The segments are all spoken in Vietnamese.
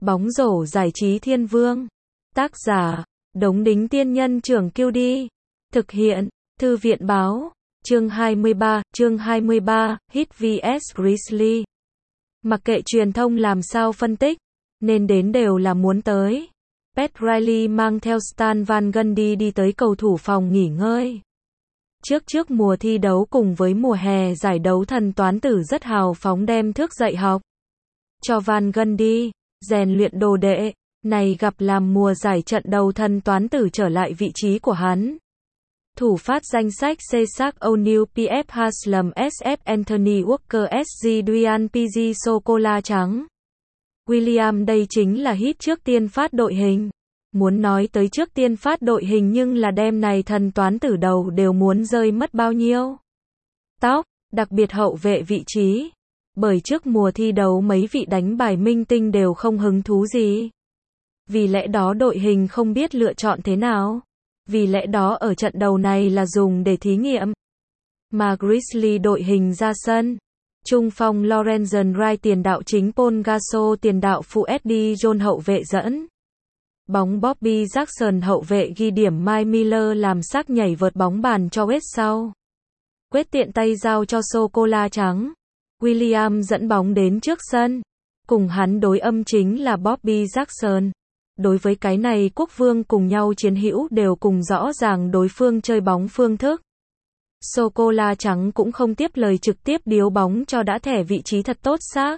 Bóng rổ giải trí thiên vương. Tác giả, Đống Đính Tiên Nhân Trưởng QD. Thực hiện, Thư viện Báo. Chương 23, Heat vs Grizzly. Mặc kệ truyền thông làm sao phân tích, nên đến đều là muốn tới. Pat Riley mang theo Stan Van Gundy đi tới cầu thủ phòng nghỉ ngơi. Trước mùa thi đấu cùng với mùa hè giải đấu, thần toán tử rất hào phóng đem thước dạy học cho Van Gundy, rèn luyện đồ đệ. Này gặp làm mùa giải trận đầu, thần toán tử trở lại vị trí của hắn. Thủ phát danh sách: Cesar O'Neal, PF Haslam, SF Anthony Walker, SG Dwyan, PG Sô-cô-la trắng. William. Đây chính là Heat trước tiên phát đội hình. Muốn nói tới trước tiên phát đội hình, nhưng là đêm này thần toán tử đầu đều muốn rơi mất bao nhiêu tóc, đặc biệt hậu vệ vị trí. Bởi trước mùa thi đấu mấy vị đánh bài minh tinh đều không hứng thú gì. Vì lẽ đó đội hình không biết lựa chọn thế nào. Vì lẽ đó ở trận đầu này là dùng để thí nghiệm. Mà Grizzly đội hình ra sân: trung phong Lorenzen Wright, tiền đạo chính Paul Gasol, tiền đạo phụ Eddie Jones, hậu vệ dẫn bóng Bobby Jackson, hậu vệ ghi điểm Mike Miller làm xác nhảy vượt bóng bàn cho West sau. Quét tiện tay giao cho Sô-cô-la trắng. William dẫn bóng đến trước sân. Cùng hắn đối âm chính là Bobby Jackson. Đối với cái này quốc vương cùng nhau chiến hữu đều cùng rõ ràng đối phương chơi bóng phương thức. Sô-cô-la trắng cũng không tiếp lời, trực tiếp điếu bóng cho đã thẻ vị trí thật tốt xác.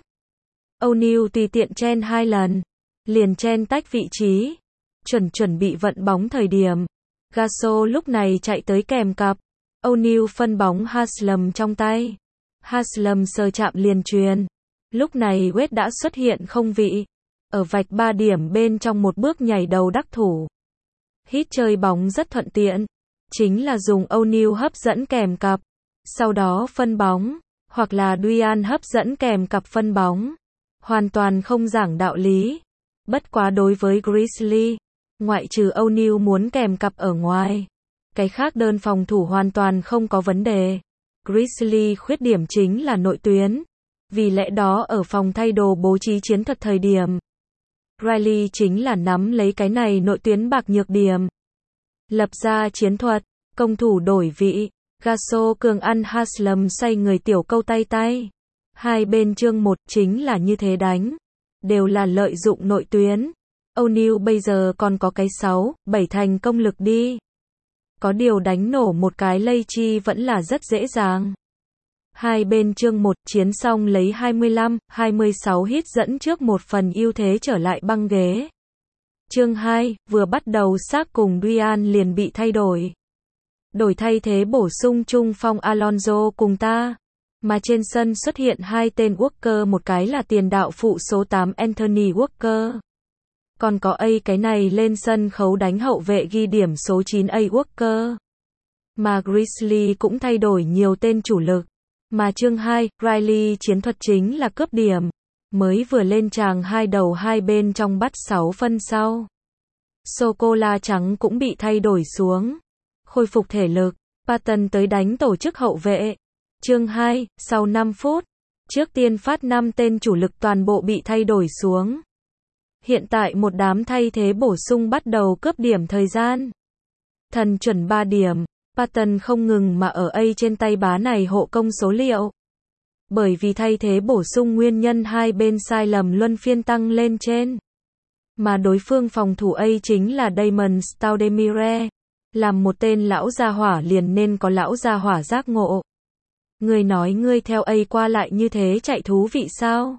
O'Neal tùy tiện chen 2 lần, liền chen tách vị trí. Chuẩn bị vận bóng thời điểm Gasol lúc này chạy tới kèm cặp. O'Neal phân bóng Haslam trong tay. Haslam sờ chạm liền truyền. Lúc này Wade đã xuất hiện không vị. Ở vạch 3 điểm bên trong một bước nhảy đầu đắc thủ. Heat chơi bóng rất thuận tiện. Chính là dùng O'Neal hấp dẫn kèm cặp. Sau đó phân bóng. Hoặc là Dwyan hấp dẫn kèm cặp phân bóng. Hoàn toàn không giảng đạo lý. Bất quá đối với Grizzly, ngoại trừ O'Neal muốn kèm cặp ở ngoài, cái khác đơn phòng thủ hoàn toàn không có vấn đề. Grizzly khuyết điểm chính là nội tuyến. Vì lẽ đó ở phòng thay đồ bố trí chiến thuật thời điểm, Riley chính là nắm lấy cái này nội tuyến bạc nhược điểm. Lập ra chiến thuật, công thủ đổi vị, Gasol cường ăn Haslam xoay người tiểu câu tay. Hai bên chương 1 chính là như thế đánh. Đều là lợi dụng nội tuyến. O'Neal bây giờ còn có cái 6, 7 thành công lực đi. Có điều đánh nổ một cái lây chi vẫn là rất dễ dàng. Hai bên chương 1 chiến xong lấy 25, 26 Heat dẫn trước một phần ưu thế trở lại băng ghế. Chương 2, vừa bắt đầu xác cùng Dwyan liền bị thay đổi. Đổi thay thế bổ sung trung phong Alonzo cùng ta. Mà trên sân xuất hiện hai tên Walker, một cái là tiền đạo phụ số 8 Anthony Walker. Còn có A cái này lên sân khấu đánh hậu vệ ghi điểm số 9 A Walker. Mà Grizzly cũng thay đổi nhiều tên chủ lực. Mà chương 2, Riley chiến thuật chính là cướp điểm. Mới vừa lên tràng hai đầu hai bên trong bắt 6 phân sau. Sô-cô-la trắng cũng bị thay đổi xuống. Khôi phục thể lực, Patton tới đánh tổ chức hậu vệ. Chương 2, sau 5 phút, trước tiên phát 5 tên chủ lực toàn bộ bị thay đổi xuống. Hiện tại một đám thay thế bổ sung bắt đầu cướp điểm thời gian. Thần chuẩn 3 điểm, Patton không ngừng mà ở A trên tay bá này hộ công số liệu. Bởi vì thay thế bổ sung nguyên nhân hai bên sai lầm luân phiên tăng lên trên. Mà đối phương phòng thủ A chính là Damon Stoudemire. Làm một tên lão gia hỏa liền nên có lão gia hỏa giác ngộ. Ngươi nói ngươi theo A qua lại như thế chạy thú vị sao?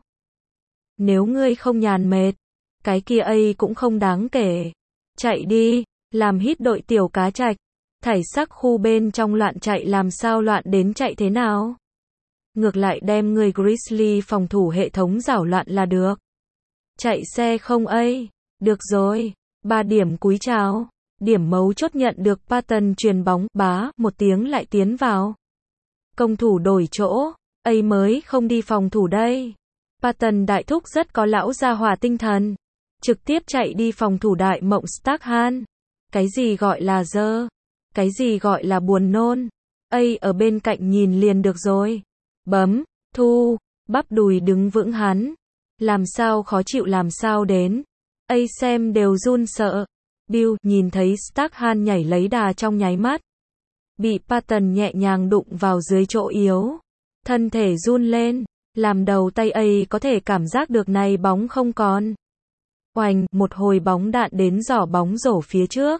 Nếu ngươi không nhàn mệt, cái kia A cũng không đáng kể. Chạy đi, làm Heat đội tiểu cá trạch. Thảy sắc khu bên trong loạn chạy làm sao loạn đến chạy thế nào? Ngược lại đem người Grizzly phòng thủ hệ thống giảo loạn là được. Chạy xe không A. Được rồi, 3 điểm cúi chào. Điểm mấu chốt nhận được Patton truyền bóng, bá, một tiếng lại tiến vào. Công thủ đổi chỗ, A mới không đi phòng thủ đây. Patton đại thúc rất có lão gia hỏa tinh thần. Trực tiếp chạy đi phòng thủ đại mộng Starkhan. Cái gì gọi là dơ? Cái gì gọi là buồn nôn? A ở bên cạnh nhìn liền được rồi. Bấm, thu, bắp đùi đứng vững hắn. Làm sao khó chịu làm sao đến. A xem đều run sợ. Bill nhìn thấy Starkhan nhảy lấy đà trong nháy mắt. Bị Patton nhẹ nhàng đụng vào dưới chỗ yếu. Thân thể run lên. Làm đầu tay A có thể cảm giác được này bóng không còn. Oành, một hồi bóng đạn đến giỏ bóng rổ phía trước.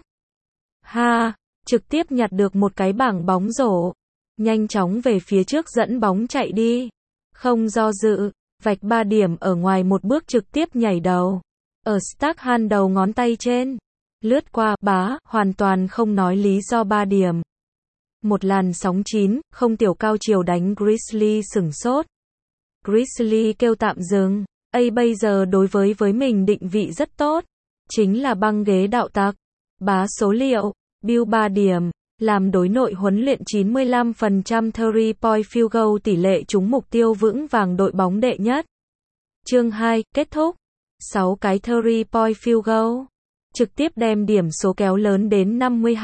Ha, trực tiếp nhặt được một cái bảng bóng rổ. Nhanh chóng về phía trước dẫn bóng chạy đi. Không do dự, vạch 3 điểm ở ngoài một bước trực tiếp nhảy đầu. Ở Starkhan đầu ngón tay trên. Lướt qua, bá, hoàn toàn không nói lý do 3 điểm. Một làn sóng 9, không tiểu cao chiều đánh Grizzly sửng sốt. Grizzly kêu tạm dừng. A bây giờ đối với mình định vị rất tốt. Chính là băng ghế đạo tặc. Bá số liệu. Bill 3 điểm. Làm đối nội huấn luyện 95% 3-point field goal tỷ lệ trúng mục tiêu vững vàng đội bóng đệ nhất. Chương 2, kết thúc. 6 cái 3-point field goal. Trực tiếp đem điểm số kéo lớn đến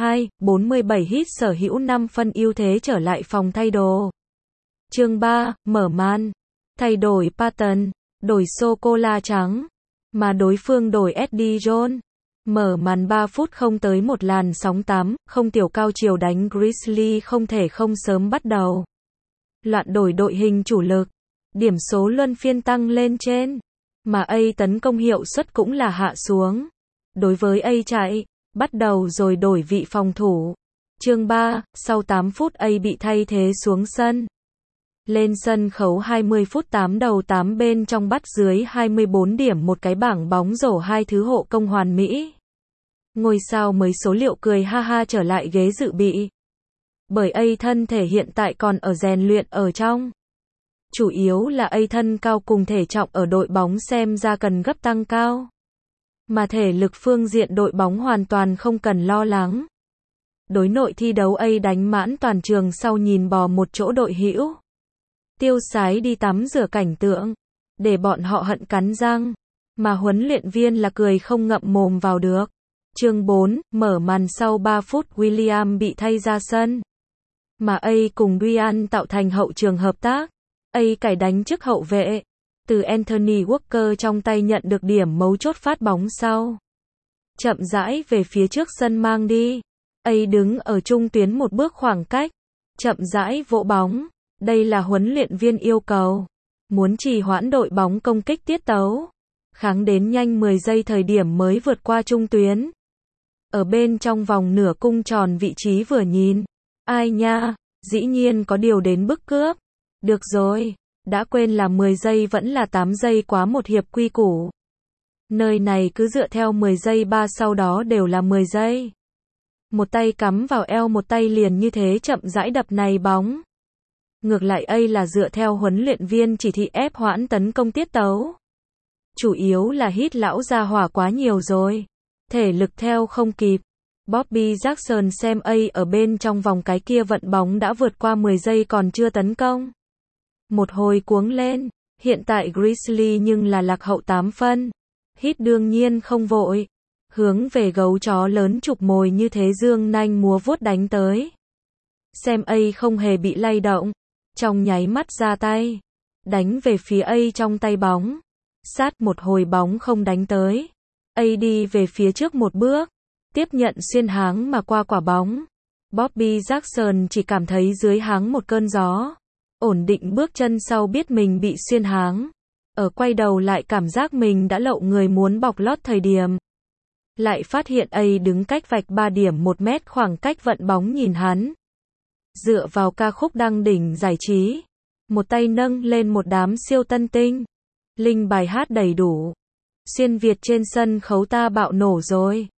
52-47 hit sở hữu 5 phân ưu thế trở lại phòng thay đồ. Chương 3, mở màn. Thay đổi Patton, đổi sô-cô-la trắng. Mà đối phương đổi Eddie Jones. Mở màn 3 phút không tới một làn sóng 8, không tiểu cao chiều đánh Grizzly không thể không sớm bắt đầu. Loạn đổi đội hình chủ lực. Điểm số luân phiên tăng lên trên. Mà A tấn công hiệu suất cũng là hạ xuống. Đối với A chạy, bắt đầu rồi đổi vị phòng thủ. Chương 3, sau 8 phút A bị thay thế xuống sân. Lên sân khấu 20 phút 8 đầu 8 bên trong bắt dưới 24 điểm một cái bảng bóng rổ 2 thứ hộ công hoàn mỹ. Ngôi sao mới số liệu cười ha ha trở lại ghế dự bị. Bởi A thân thể hiện tại còn ở rèn luyện ở trong. Chủ yếu là A thân cao cùng thể trọng ở đội bóng xem ra cần gấp tăng cao. Mà thể lực phương diện đội bóng hoàn toàn không cần lo lắng. Đối nội thi đấu A đánh mãn toàn trường sau nhìn bò một chỗ đội hữu. Tiêu sái đi tắm rửa cảnh tượng. Để bọn họ hận cắn răng. Mà huấn luyện viên là cười không ngậm mồm vào được. Chương 4, mở màn sau 3 phút William bị thay ra sân. Mà A cùng Ryan tạo thành hậu trường hợp tác. A cải đánh trước hậu vệ. Từ Anthony Walker trong tay nhận được điểm mấu chốt phát bóng sau. Chậm rãi về phía trước sân mang đi. A đứng ở trung tuyến một bước khoảng cách. Chậm rãi vỗ bóng. Đây là huấn luyện viên yêu cầu. Muốn trì hoãn đội bóng công kích tiết tấu. Kháng đến nhanh 10 giây thời điểm mới vượt qua trung tuyến. Ở bên trong vòng nửa cung tròn vị trí vừa nhìn. Ai nha, dĩ nhiên có điều đến bức cướp. Được rồi, đã quên là 10 giây vẫn là 8 giây quá một hiệp quy củ. Nơi này cứ dựa theo 10 giây 3 sau đó đều là 10 giây. Một tay cắm vào eo một tay liền như thế chậm rãi đập này bóng. Ngược lại A là dựa theo huấn luyện viên chỉ thị ép hoãn tấn công tiết tấu. Chủ yếu là hít lão ra hỏa quá nhiều rồi. Thể lực theo không kịp. Bobby Jackson xem A ở bên trong vòng cái kia vận bóng đã vượt qua 10 giây còn chưa tấn công. Một hồi cuống lên. Hiện tại Grizzly nhưng là lạc hậu 8 phân. Hít đương nhiên không vội. Hướng về gấu chó lớn chụp mồi như thế dương nanh múa vuốt đánh tới. Xem A không hề bị lay động. Trong nháy mắt ra tay. Đánh về phía A trong tay bóng. Sát một hồi bóng không đánh tới. A đi về phía trước một bước. Tiếp nhận xuyên háng mà qua quả bóng. Bobby Jackson chỉ cảm thấy dưới háng một cơn gió. Ổn định bước chân sau biết mình bị xuyên háng. Ở quay đầu lại cảm giác mình đã lậu người muốn bọc lót thời điểm. Lại phát hiện A đứng cách vạch 3 điểm 1 mét khoảng cách vận bóng nhìn hắn. Dựa vào ca khúc đăng đỉnh giải trí. Một tay nâng lên một đám siêu tân tinh. Linh bài hát đầy đủ. Xuyên Việt trên sân khấu ta bạo nổ rồi.